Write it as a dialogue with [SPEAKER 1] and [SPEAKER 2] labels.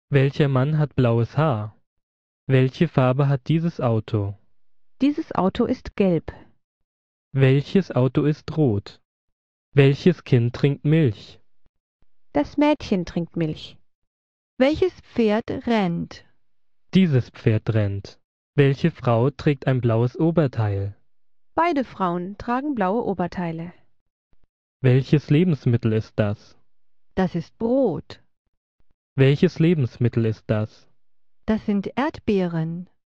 [SPEAKER 1] Welcher Mann hat blaues Haar? Welche Farbe hat dieses Auto?
[SPEAKER 2] Dieses Auto ist gelb.
[SPEAKER 1] Welches Auto ist rot? Welches Kind trinkt Milch?
[SPEAKER 2] Das Mädchen trinkt Milch.
[SPEAKER 3] Welches Pferd rennt?
[SPEAKER 1] Dieses Pferd rennt. Welche Frau trägt ein blaues Oberteil?
[SPEAKER 2] Beide Frauen tragen blaue Oberteile.
[SPEAKER 1] Welches Lebensmittel ist das?
[SPEAKER 3] Das ist Brot.
[SPEAKER 1] Welches Lebensmittel ist das?
[SPEAKER 3] Das sind Erdbeeren.